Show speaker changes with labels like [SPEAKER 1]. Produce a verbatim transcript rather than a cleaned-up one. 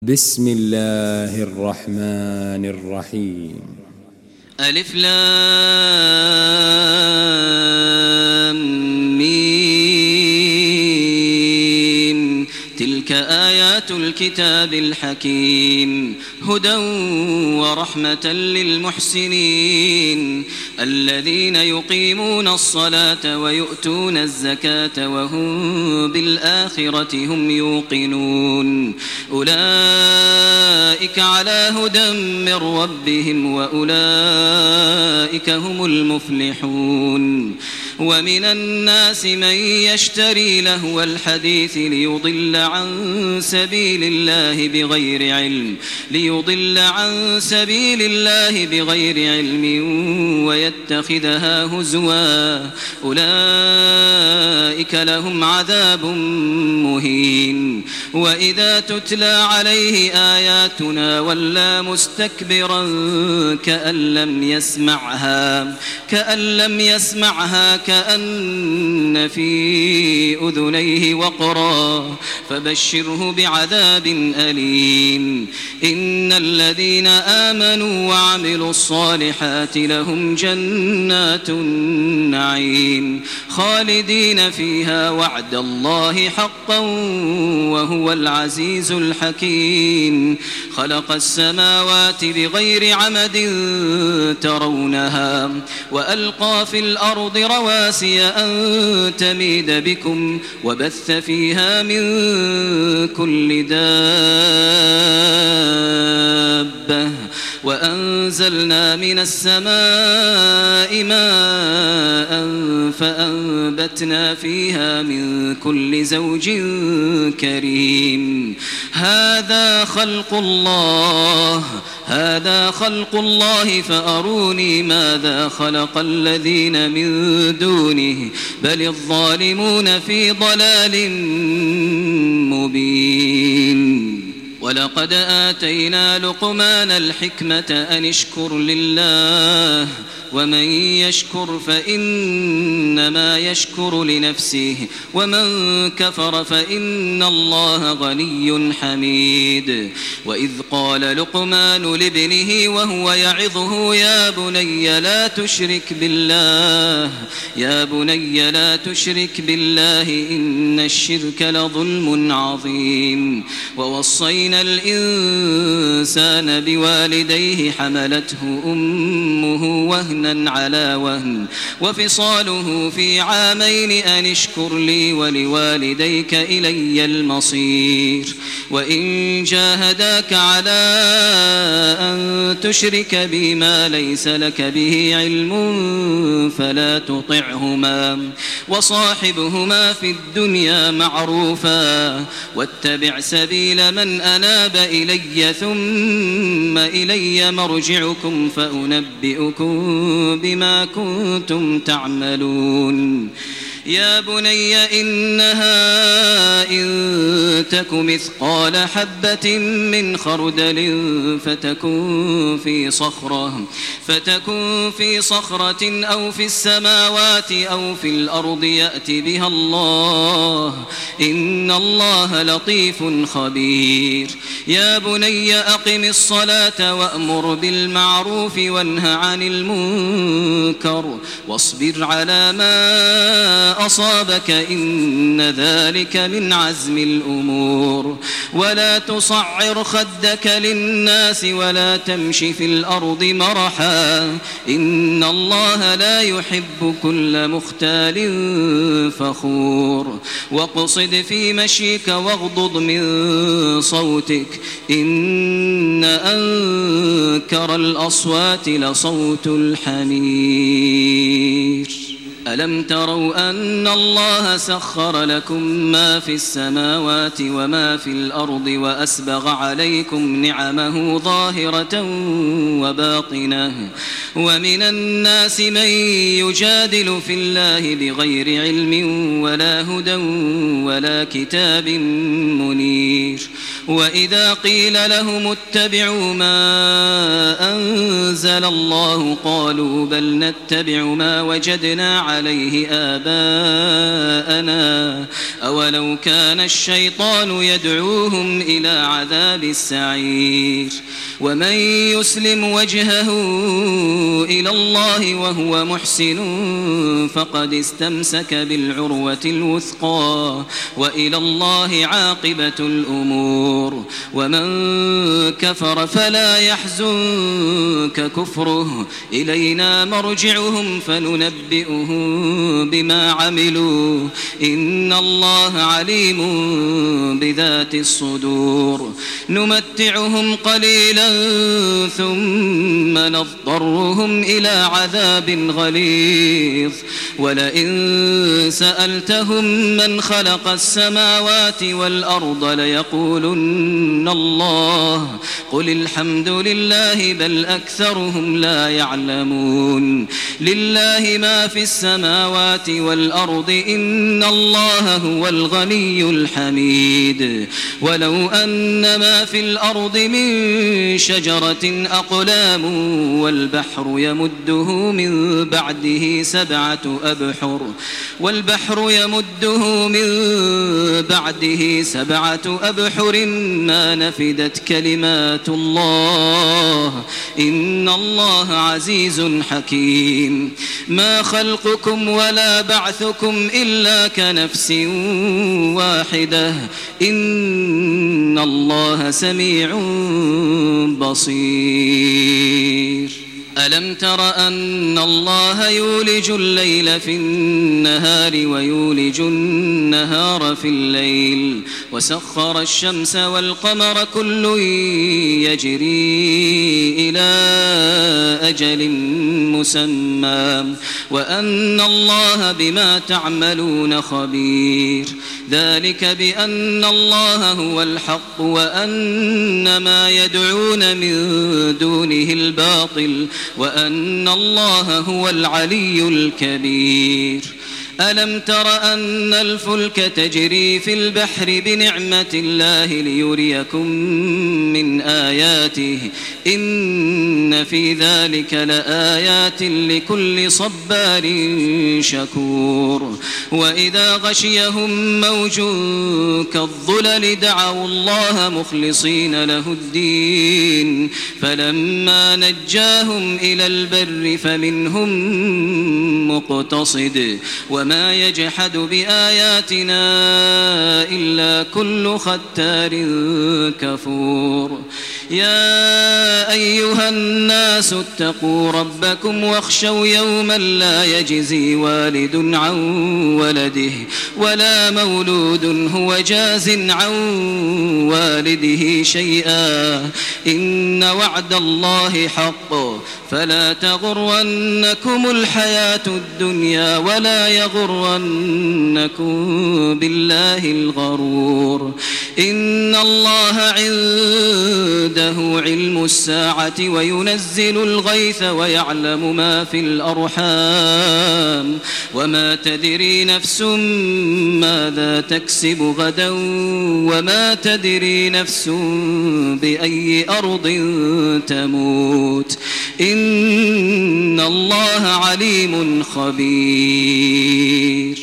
[SPEAKER 1] بسم الله الرحمن الرحيم.
[SPEAKER 2] ألف لام ميم. تلك آيات الكتاب الحكيم هدى ورحمة للمحسنين الذين يقيمون الصلاة ويؤتون الزكاة وهم بالآخرة هم يوقنون أولئك على هدى من ربهم وأولئك هم المفلحون. ومن الناس من يشتري لهو الحديث ليضل عن سبيل الله بغير علم ليضل عن سبيل الله بغير علم ويتخذها هزوا أولئك لهم عذاب مهين. وإذا تتلى عليه آياتنا ولى مستكبرا كأن لم يسمعها كأن لم يسمعها كأن في أذنيه وقرا فبشره بعذاب أليم. إن الذين آمنوا وعملوا الصالحات لهم جنات النعيم خالدين فيها وعد الله حقا وهو العزيز الحكيم. خلق السماوات بغير عمد ترونها وألقى في الأرض رواسي أن تميد بكم وبث فيها من كل دابة وأنزلنا من السماء ماء فأنبتنا فيها من كل زوج كريم. هذا خلق الله هذا خلق الله فأروني ماذا خلق الذين من دونه بل الظالمون في ضلال مبين. ولقد آتينا لقمان الحكمة أن اشكر لله ومن يشكر فإنما يشكر لنفسه ومن كفر فإن الله غني حميد. وإذ قال لقمان لابنه وهو يعظه يا بني لا تشرك بالله يا بني لا تشرك بالله إن الشرك لظلم عظيم. ووصينا الإنسان بوالديه حملته أمه وهنا على وهن وفصاله في عامين أن اشكر لي ولوالديك إلي المصير. وإن جاهداك على أن تشرك بي ما ليس لك به علم فلا تطعهما وصاحبهما في الدنيا معروفا واتبع سبيل من أناب إلي ثم إلي مرجعكم فأنبئكم بما كنتم تعملون. يا بني إنها إن تك مثقال حبة من خردل فتكن في صخرة فتكن في صخرة أو في السماوات أو في الأرض يأت بها الله إن الله لطيف خبير. يا بني أقم الصلاة وأمر بالمعروف وانه عن المنكر واصبر على ما أصابك إن ذلك من عزم الأمور. ولا تصعر خدك للناس ولا تمش في الأرض مرحا إن الله لا يحب كل مختال فخور. واقصد في مشيك واغضض من صوتك إن أنكر الأصوات لصوت الحمير. ألم تروا أن الله سخر لكم ما في السماوات وما في الأرض وأسبغ عليكم نعمه ظاهرة وباطنة ومن الناس من يجادل في الله بغير علم ولا هدى ولا كتاب منير. وإذا قيل لهم اتبعوا ما أنزل الله قالوا بل نتبع ما وجدنا عليه آباءنا أولو كان الشيطان يدعوهم إلى عذاب السعير ومن يسلم وجهه إلى الله وهو محسن فقد استمسك بالعروة الوثقى وإلى الله عاقبة الأمور ومن كفر فلا يحزنك كفره إلينا مرجعهم فننبئهم بما عملوا إن الله عليم بذات الصدور نمتعهم قليلا ثم نضطرهم إلى عذاب غليظ ولئن سألتهم من خلق السماوات والأرض ليقولن الله قل الحمد لله بل أكثرهم لا يعلمون لله ما في السماوات والأرض إن الله هو الغني الحميد ولو أن ما في الأرض من شجرة أقلام والبحر يمده من بعده سبعة أبحر والبحر يمده من بعده سبعة أبحر ما نفدت كلمات الله إن الله عزيز حكيم ما خلقكم ولا بعثكم إلا كنفس واحدة إن الله سميع بصير ألم تر أن الله يولج الليل في النهار ويولج النهار في الليل وسخر الشمس والقمر كل يجري إلى أجل مسمى وأن الله بما تعملون خبير ذلك بأن الله هو الحق وأن ما يدعون من دونه الباطل وأن الله هو العلي الكبير ألم تر أن الفلك تجري في البحر بنعمة الله ليريكم من آياته إن في ذلك لآيات لكل صبار شكور وإذا غشيهم موج كالظلل دعوا الله مخلصين له الدين فلما نجاهم إلى البر فمنهم مقتصد وما يجحد بآياتنا إلا كل ختار كفور يا أيها الناس اتقوا ربكم واخشوا يوما لا يجزي والد عن ولده ولا مولود هو جاز عن والده شيئا إن وعد الله حق فلا تغرنكم الحياة الدنيا ولا يغرنكم بالله الغرور إن الله عنده علم الساعة وينزل الغيث ويعلم ما في الأرحام وما تدري نفس ماذا تكسب غدا وما تدري نفس بأي أرض تموت إن الله عليم خبير